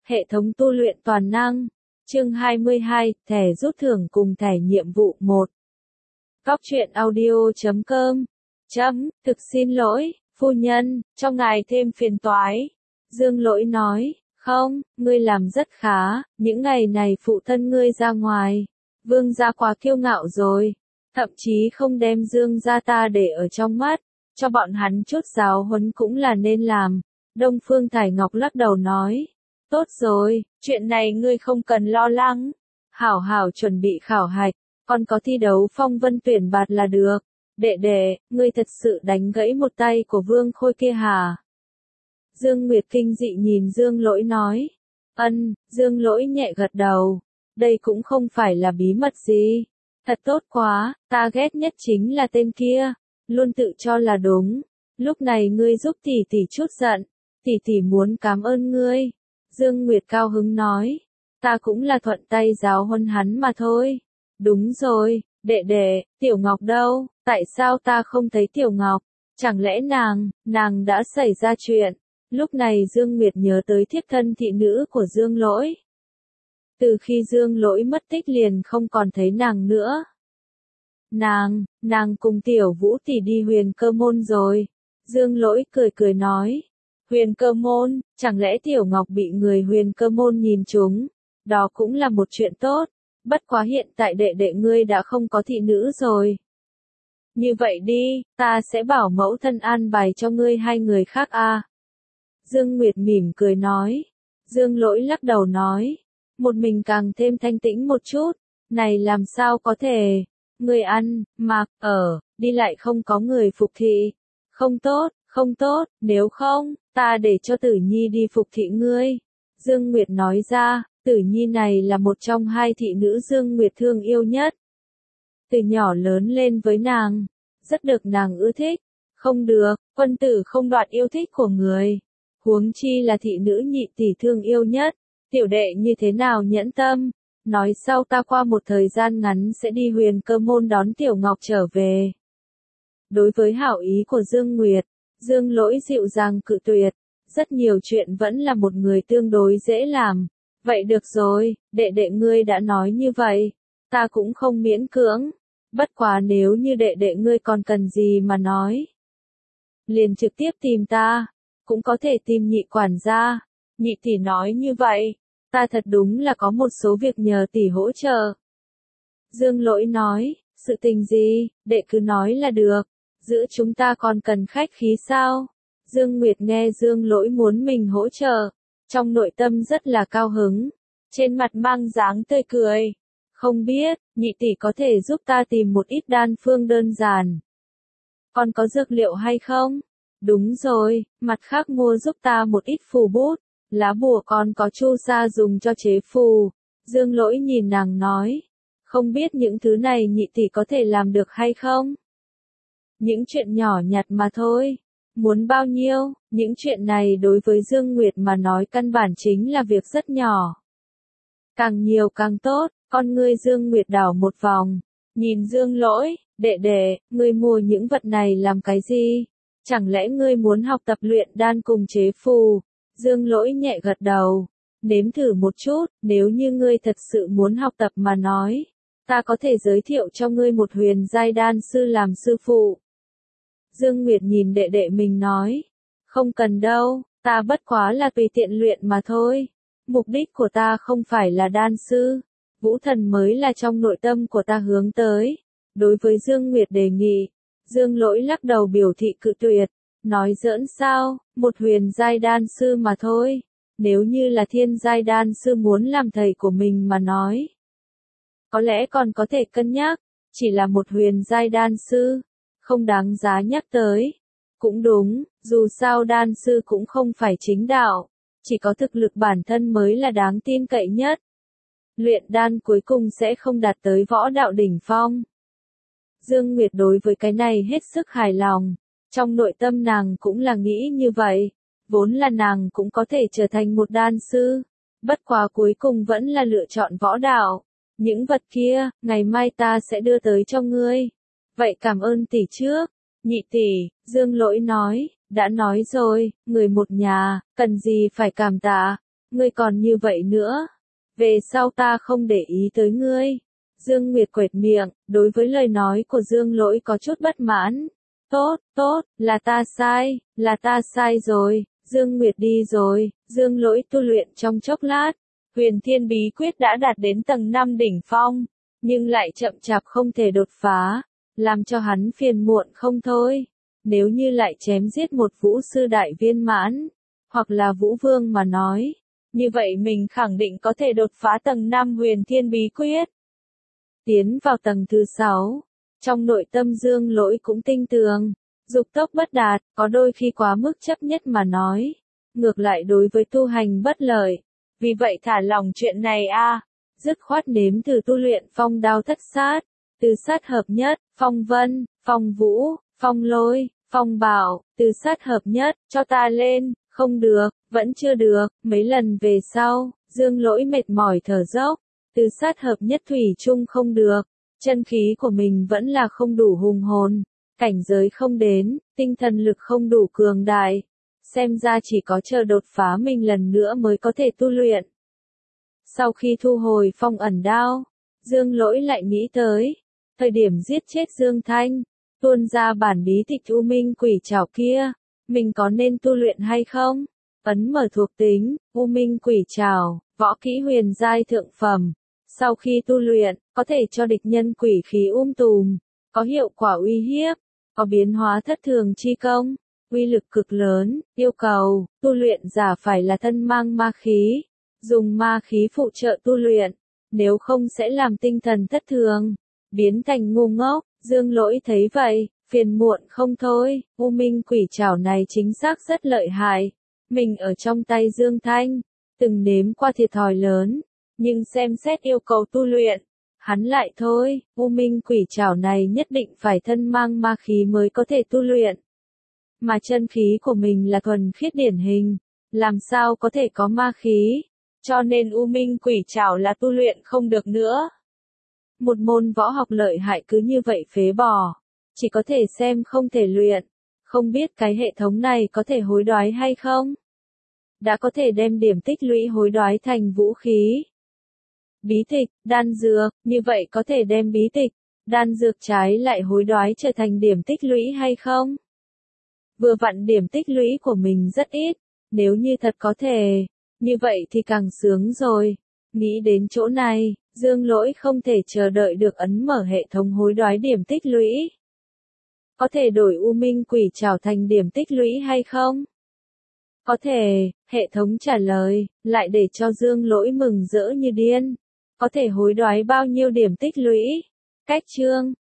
Hệ thống tu luyện toàn năng. Chương 22, thẻ rút thưởng cùng thẻ nhiệm vụ 1. Góc truyện audio.com. Thực xin lỗi, phu nhân, cho ngài thêm phiền toái. Dương Lỗi nói, không, ngươi làm rất khá, những ngày này phụ thân ngươi ra ngoài. Vương gia quá kiêu ngạo rồi, thậm chí không đem Dương gia ta để ở trong mắt, cho bọn hắn chút giáo huấn cũng là nên làm. Đông Phương Thải Ngọc lắc đầu nói, tốt rồi, chuyện này ngươi không cần lo lắng. Hảo hảo chuẩn bị khảo hạch, còn có thi đấu phong vân tuyển bạt là được. Đệ đệ, ngươi thật sự đánh gãy một tay của Vương Khôi kia hả? Dương Nguyệt kinh dị nhìn Dương Lỗi nói. Dương Lỗi nhẹ gật đầu. Đây cũng không phải là bí mật gì. Thật tốt quá, ta ghét nhất chính là tên kia. Luôn tự cho là đúng. Lúc này ngươi giúp tỷ tỷ chút giận. Tỷ tỷ muốn cảm ơn ngươi. Dương Nguyệt cao hứng nói. Ta cũng là thuận tay giáo huấn hắn mà thôi. Đúng rồi, đệ đệ, Tiểu Ngọc đâu? Tại sao ta không thấy Tiểu Ngọc? Chẳng lẽ nàng đã xảy ra chuyện? Lúc này Dương Nguyệt nhớ tới thiếp thân thị nữ của Dương Lỗi. Từ khi Dương Lỗi mất tích liền không còn thấy nàng nữa. Nàng cùng Tiểu Vũ tỷ đi Huyền Cơ Môn rồi. Dương Lỗi cười nói. Huyền Cơ Môn, chẳng lẽ Tiểu Ngọc bị người Huyền Cơ Môn nhìn trúng? Đó cũng là một chuyện tốt. Bất quá hiện tại đệ đệ ngươi đã không có thị nữ rồi. Như vậy đi, ta sẽ bảo mẫu thân an bài cho ngươi hai người khác a. Dương Nguyệt mỉm cười nói. Dương Lỗi lắc đầu nói. Một mình càng thêm thanh tĩnh một chút. Này làm sao có thể. Ngươi ăn, mặc, ở, đi lại không có người phục thị. Không tốt, nếu không, ta để cho Tử Nhi đi phục thị ngươi. Dương Nguyệt nói ra, Tử Nhi này là một trong hai thị nữ Dương Nguyệt thương yêu nhất. Từ nhỏ lớn lên với nàng, rất được nàng ưa thích. Không được, quân tử không đoạt yêu thích của người. Huống chi là thị nữ nhị tỷ thương yêu nhất. Tiểu đệ như thế nào nhẫn tâm. Nói sau ta qua một thời gian ngắn sẽ đi Huyền Cơ Môn đón Tiểu Ngọc trở về. Đối với hảo ý của Dương Nguyệt, Dương Lỗi dịu dàng cự tuyệt. Rất nhiều chuyện vẫn là một người tương đối dễ làm. Vậy được rồi, đệ đệ ngươi đã nói như vậy. Ta cũng không miễn cưỡng. Bất quá nếu như đệ đệ ngươi còn cần gì mà nói. Liền trực tiếp tìm ta. Cũng có thể tìm nhị quản gia. Nhị tỷ nói như vậy. Ta thật đúng là có một số việc nhờ tỷ hỗ trợ. Dương Lỗi nói, sự tình gì, đệ cứ nói là được. Giữa chúng ta còn cần khách khí sao? Dương Nguyệt nghe Dương Lỗi muốn mình hỗ trợ. Trong nội tâm rất là cao hứng. Trên mặt mang dáng tươi cười. Không biết, nhị tỷ có thể giúp ta tìm một ít đan phương đơn giản. Còn có dược liệu hay không? Đúng rồi, mặt khác mua giúp ta một ít phù bút. Lá bùa còn có chu sa dùng cho chế phù. Dương Lỗi nhìn nàng nói. Không biết những thứ này nhị tỷ có thể làm được hay không? Những chuyện nhỏ nhặt mà thôi. Muốn bao nhiêu, những chuyện này đối với Dương Nguyệt mà nói căn bản chính là việc rất nhỏ. Càng nhiều càng tốt, con ngươi Dương Nguyệt đảo một vòng. Nhìn Dương Lỗi, đệ đệ, ngươi mua những vật này làm cái gì? Chẳng lẽ ngươi muốn học tập luyện đan cùng chế phù? Dương Lỗi nhẹ gật đầu. Nếm thử một chút, nếu như ngươi thật sự muốn học tập mà nói. Ta có thể giới thiệu cho ngươi một huyền giai đan sư làm sư phụ. Dương Nguyệt nhìn đệ đệ mình nói. Không cần đâu, ta bất quá là tùy tiện luyện mà thôi. Mục đích của ta không phải là đan sư. Vũ thần mới là trong nội tâm của ta hướng tới. Đối với Dương Nguyệt đề nghị, Dương Lỗi lắc đầu biểu thị cự tuyệt. Nói giỡn sao, một huyền giai đan sư mà thôi. Nếu như là thiên giai đan sư muốn làm thầy của mình mà nói. Có lẽ còn có thể cân nhắc, chỉ là một huyền giai đan sư. Không đáng giá nhắc tới. Cũng đúng, dù sao đan sư cũng không phải chính đạo. Chỉ có thực lực bản thân mới là đáng tin cậy nhất. Luyện đan cuối cùng sẽ không đạt tới võ đạo đỉnh phong. Dương Nguyệt đối với cái này hết sức hài lòng. Trong nội tâm nàng cũng là nghĩ như vậy. Vốn là nàng cũng có thể trở thành một đan sư. Bất quá cuối cùng vẫn là lựa chọn võ đạo. Những vật kia, ngày mai ta sẽ đưa tới cho ngươi. Vậy cảm ơn tỷ trước. Nhị tỷ, Dương Lỗi nói, đã nói rồi, người một nhà, cần gì phải cảm tạ. Ngươi còn như vậy nữa. Về sau ta không để ý tới ngươi. Dương Nguyệt quệt miệng, đối với lời nói của Dương Lỗi có chút bất mãn. Tốt, là ta sai rồi, Dương Nguyệt đi rồi, Dương Lỗi tu luyện trong chốc lát. Huyền Thiên Bí Quyết đã đạt đến tầng 5 đỉnh phong, nhưng lại chậm chạp không thể đột phá, làm cho hắn phiền muộn không thôi. Nếu như lại chém giết một vũ sư đại viên mãn, hoặc là vũ vương mà nói, như vậy mình khẳng định có thể đột phá tầng 5 Huyền Thiên Bí Quyết. Tiến vào tầng thứ 6, trong nội tâm Dương Lỗi cũng tinh tường, dục tốc bất đạt, có đôi khi quá mức chấp nhất mà nói, ngược lại đối với tu hành bất lợi. Vì vậy thả lòng chuyện này dứt khoát nếm thử tu luyện phong đao thất sát, từ sát hợp nhất, phong vân, phong vũ, phong lôi, phong bảo, từ sát hợp nhất, cho ta lên, không được, vẫn chưa được, mấy lần về sau, Dương Lỗi mệt mỏi thở dốc, từ sát hợp nhất thủy chung không được, chân khí của mình vẫn là không đủ hùng hồn, cảnh giới không đến, tinh thần lực không đủ cường đại, xem ra chỉ có chờ đột phá mình lần nữa mới có thể tu luyện. Sau khi thu hồi phong ẩn đao, Dương Lỗi lại nghĩ tới, thời điểm giết chết Dương Thanh, tuôn ra bản bí tịch U Minh Quỷ Trảo kia, mình có nên tu luyện hay không? Ấn mở thuộc tính, U Minh Quỷ Trảo, võ kỹ huyền giai thượng phẩm. Sau khi tu luyện, có thể cho địch nhân quỷ khí tùm, có hiệu quả uy hiếp, có biến hóa thất thường chi công, uy lực cực lớn, yêu cầu, tu luyện giả phải là thân mang ma khí, dùng ma khí phụ trợ tu luyện, nếu không sẽ làm tinh thần thất thường, biến thành ngu ngốc. Dương Lỗi thấy vậy, phiền muộn không thôi, U Minh Quỷ Trảo này chính xác rất lợi hại, mình ở trong tay Dương Thanh, từng nếm qua thiệt thòi lớn, nhưng xem xét yêu cầu tu luyện, hắn lại thôi, U Minh Quỷ Trảo này nhất định phải thân mang ma khí mới có thể tu luyện. Mà chân khí của mình là thuần khiết điển hình, làm sao có thể có ma khí, cho nên U Minh Quỷ Trảo là tu luyện không được nữa. Một môn võ học lợi hại cứ như vậy phế bỏ, chỉ có thể xem không thể luyện, không biết cái hệ thống này có thể hối đoái hay không? Đã có thể đem điểm tích lũy hối đoái thành vũ khí. Bí tịch, đan dược, như vậy có thể đem bí tịch, đan dược trái lại hối đoái trở thành điểm tích lũy hay không? Vừa vặn điểm tích lũy của mình rất ít, nếu như thật có thể, như vậy thì càng sướng rồi. Nghĩ đến chỗ này, Dương Lỗi không thể chờ đợi được ấn mở hệ thống hối đoái điểm tích lũy. Có thể đổi U Minh Quỷ Trảo thành điểm tích lũy hay không? Có thể, hệ thống trả lời, lại để cho Dương Lỗi mừng rỡ như điên. Có thể hối đoái bao nhiêu điểm tích lũy? Cách chương